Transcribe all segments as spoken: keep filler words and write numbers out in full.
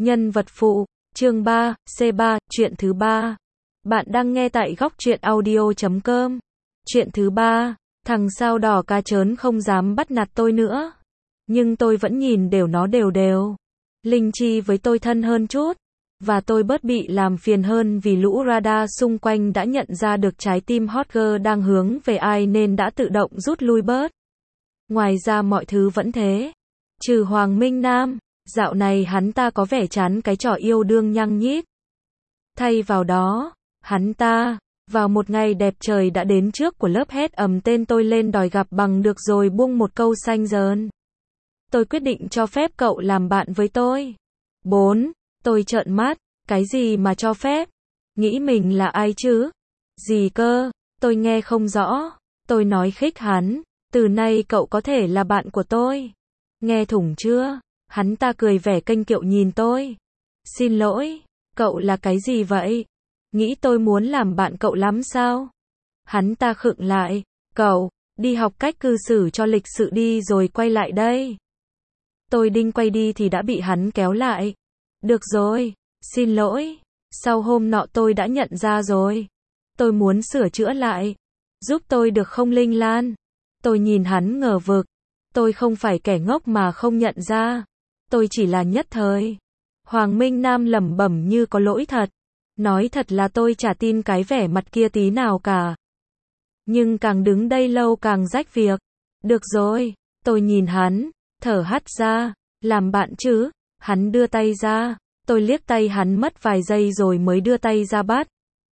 Nhân vật phụ, chương ba, C ba, chuyện thứ ba. Bạn đang nghe tại góc truyện audio chấm com. Chuyện thứ ba, thằng sao đỏ cá trớn không dám bắt nạt tôi nữa. Nhưng tôi vẫn nhìn đều nó đều đều. Linh Chi với tôi thân hơn chút. Và tôi bớt bị làm phiền hơn vì lũ radar xung quanh đã nhận ra được trái tim hot girl đang hướng về ai nên đã tự động rút lui bớt. Ngoài ra mọi thứ vẫn thế. Trừ Hoàng Minh Nam, dạo này hắn ta có vẻ chán cái trò yêu đương nhăng nhít. Thay vào đó, hắn ta, vào một ngày đẹp trời đã đến trước của lớp hét ầm tên tôi lên đòi gặp bằng được rồi buông một câu xanh dờn. Tôi quyết định cho phép cậu làm bạn với tôi. bốn. Tôi trợn mắt, cái gì mà cho phép? Nghĩ mình là ai chứ? Gì cơ? Tôi nghe không rõ. Tôi nói khích hắn, từ nay cậu có thể là bạn của tôi. Nghe thủng chưa? Hắn ta cười vẻ kênh kiệu nhìn tôi. Xin lỗi, cậu là cái gì vậy? Nghĩ tôi muốn làm bạn cậu lắm sao? Hắn ta khựng lại, cậu, đi học cách cư xử cho lịch sự đi rồi quay lại đây. Tôi định quay đi thì đã bị hắn kéo lại. Được rồi, xin lỗi, sau hôm nọ tôi đã nhận ra rồi. Tôi muốn sửa chữa lại. Giúp tôi được không Linh Lan? Tôi nhìn hắn ngờ vực. Tôi không phải kẻ ngốc mà không nhận ra. Tôi chỉ là nhất thời. Hoàng Minh Nam lẩm bẩm như có lỗi thật. Nói thật là tôi chả tin cái vẻ mặt kia tí nào cả. Nhưng càng đứng đây lâu càng rách việc. Được rồi, tôi nhìn hắn, thở hắt ra, làm bạn chứ. Hắn đưa tay ra, tôi liếc tay hắn mất vài giây rồi mới đưa tay ra bắt.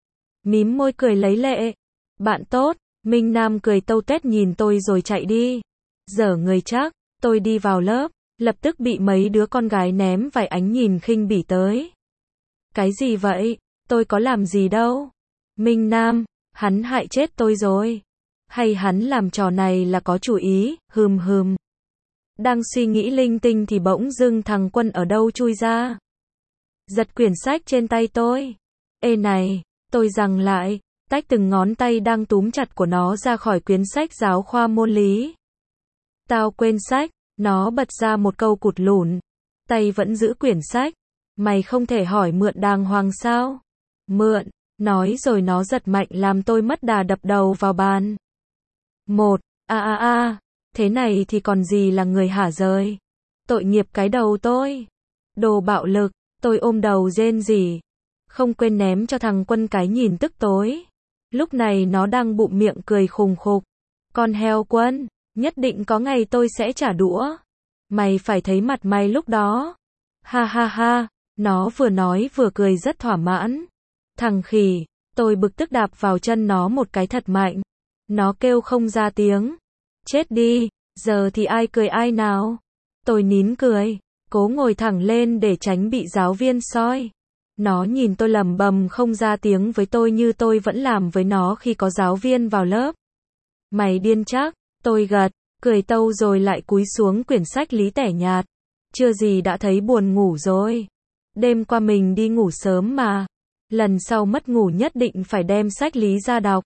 Mím môi cười lấy lệ. Bạn tốt, Minh Nam cười tâu tuét nhìn tôi rồi chạy đi. Dở người chắc, tôi đi vào lớp, lập tức bị mấy đứa con gái ném vài ánh nhìn khinh bỉ tới. Cái gì vậy? Tôi có làm gì đâu. Minh Nam, hắn hại chết tôi rồi. Hay hắn làm trò này là có chủ ý, hừm hừm. Đang suy nghĩ linh tinh thì bỗng dưng thằng Quân ở đâu chui ra. Giật quyển sách trên tay tôi. Ê này, tôi giằng lại, tách từng ngón tay đang túm chặt của nó ra khỏi quyển sách giáo khoa môn lý. Tao quên sách, nó bật ra một câu cụt lủn. Tay vẫn giữ quyển sách. Mày không thể hỏi mượn đàng hoàng sao? Mượn, nói rồi nó giật mạnh làm tôi mất đà đập đầu vào bàn. Một, a a a, thế này thì còn gì là người hả rời. Tội nghiệp cái đầu tôi. Đồ bạo lực, tôi ôm đầu rên rỉ. Không quên ném cho thằng Quân cái nhìn tức tối. Lúc này nó đang bụng miệng cười khùng khục. Con heo Quân, nhất định có ngày tôi sẽ trả đũa. Mày phải thấy mặt mày lúc đó. Ha ha ha, nó vừa nói vừa cười rất thỏa mãn. Thằng khỉ, tôi bực tức đạp vào chân nó một cái thật mạnh. Nó kêu không ra tiếng. Chết đi, giờ thì ai cười ai nào. Tôi nín cười, cố ngồi thẳng lên để tránh bị giáo viên soi. Nó nhìn tôi lẩm bẩm không ra tiếng với tôi như tôi vẫn làm với nó khi có giáo viên vào lớp. Mày điên chắc, tôi gật, cười tâu rồi lại cúi xuống quyển sách lý tẻ nhạt. Chưa gì đã thấy buồn ngủ rồi. Đêm qua mình đi ngủ sớm mà. Lần sau mất ngủ nhất định phải đem sách lý ra đọc.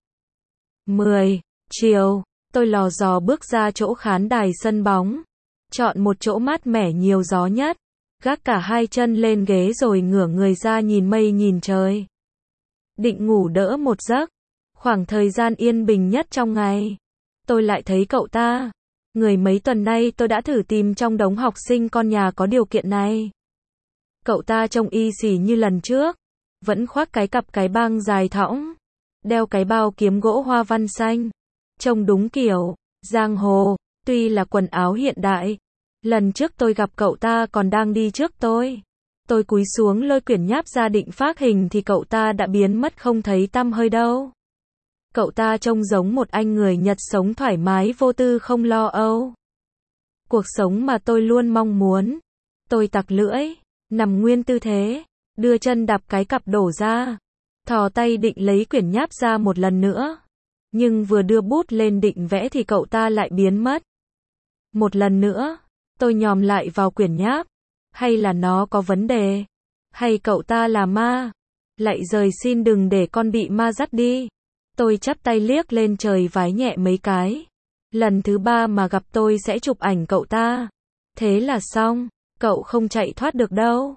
mười. Chiều, tôi lò dò bước ra chỗ khán đài sân bóng. Chọn một chỗ mát mẻ nhiều gió nhất. Gác cả hai chân lên ghế rồi ngửa người ra nhìn mây nhìn trời. Định ngủ đỡ một giấc. Khoảng thời gian yên bình nhất trong ngày. Tôi lại thấy cậu ta. Người mấy tuần nay tôi đã thử tìm trong đống học sinh con nhà có điều kiện này. Cậu ta trông y xì như lần trước. Vẫn khoác cái cặp cái băng dài thõng. Đeo cái bao kiếm gỗ hoa văn xanh. Trông đúng kiểu giang hồ, tuy là quần áo hiện đại. Lần trước tôi gặp cậu ta còn đang đi trước tôi. Tôi cúi xuống lôi quyển nháp ra định phác hình thì cậu ta đã biến mất không thấy tăm hơi đâu. Cậu ta trông giống một anh người Nhật sống thoải mái vô tư không lo âu. Cuộc sống mà tôi luôn mong muốn. Tôi tặc lưỡi, nằm nguyên tư thế, đưa chân đạp cái cặp đổ ra. Thò tay định lấy quyển nháp ra một lần nữa. Nhưng vừa đưa bút lên định vẽ thì cậu ta lại biến mất. Một lần nữa, tôi nhòm lại vào quyển nháp. Hay là nó có vấn đề? Hay cậu ta là ma? Lại rời xin đừng để con bị ma dắt đi. Tôi chắp tay liếc lên trời vái nhẹ mấy cái. Lần thứ ba mà gặp tôi sẽ chụp ảnh cậu ta. Thế là xong, cậu không chạy thoát được đâu.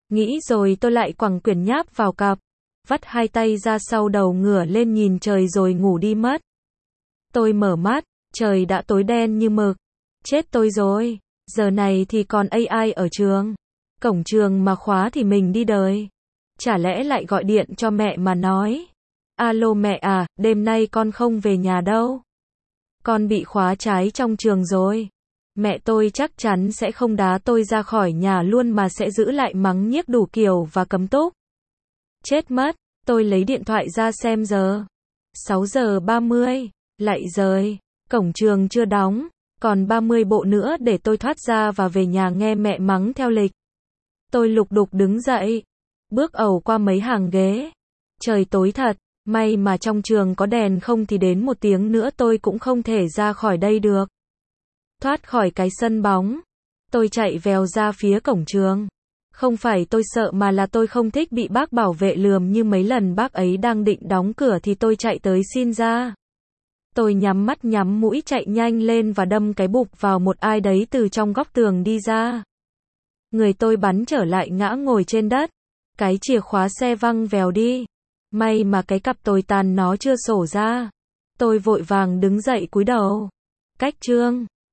Nghĩ rồi tôi lại quẳng quyển nháp vào cặp, vắt hai tay ra sau đầu ngửa lên nhìn trời rồi ngủ đi mất. Tôi mở mắt, trời đã tối đen như mực. Chết tôi rồi, giờ này thì còn a i ở trường. Cổng trường mà khóa thì mình đi đời. Chả lẽ lại gọi điện cho mẹ mà nói. Alo mẹ à, đêm nay con không về nhà đâu. Con bị khóa trái trong trường rồi. Mẹ tôi chắc chắn sẽ không đá tôi ra khỏi nhà luôn mà sẽ giữ lại mắng nhiếc đủ kiểu và cấm túc. Chết mất, tôi lấy điện thoại ra xem giờ. sáu giờ ba mươi, lại rồi, cổng trường chưa đóng, còn ba mươi bộ nữa để tôi thoát ra và về nhà nghe mẹ mắng theo lịch. Tôi lục đục đứng dậy, bước ẩu qua mấy hàng ghế. Trời tối thật, may mà trong trường có đèn không thì đến một tiếng nữa tôi cũng không thể ra khỏi đây được. Thoát khỏi cái sân bóng, tôi chạy vèo ra phía cổng trường. Không phải tôi sợ mà là tôi không thích bị bác bảo vệ lườm như mấy lần bác ấy đang định đóng cửa thì tôi chạy tới xin ra. Tôi nhắm mắt nhắm mũi chạy nhanh lên và đâm cái bụp vào một ai đấy từ trong góc tường đi ra. Người tôi bắn trở lại ngã ngồi trên đất. Cái chìa khóa xe văng vèo đi. May mà cái cặp tồi tàn nó chưa sổ ra. Tôi vội vàng đứng dậy cúi đầu. Cách chương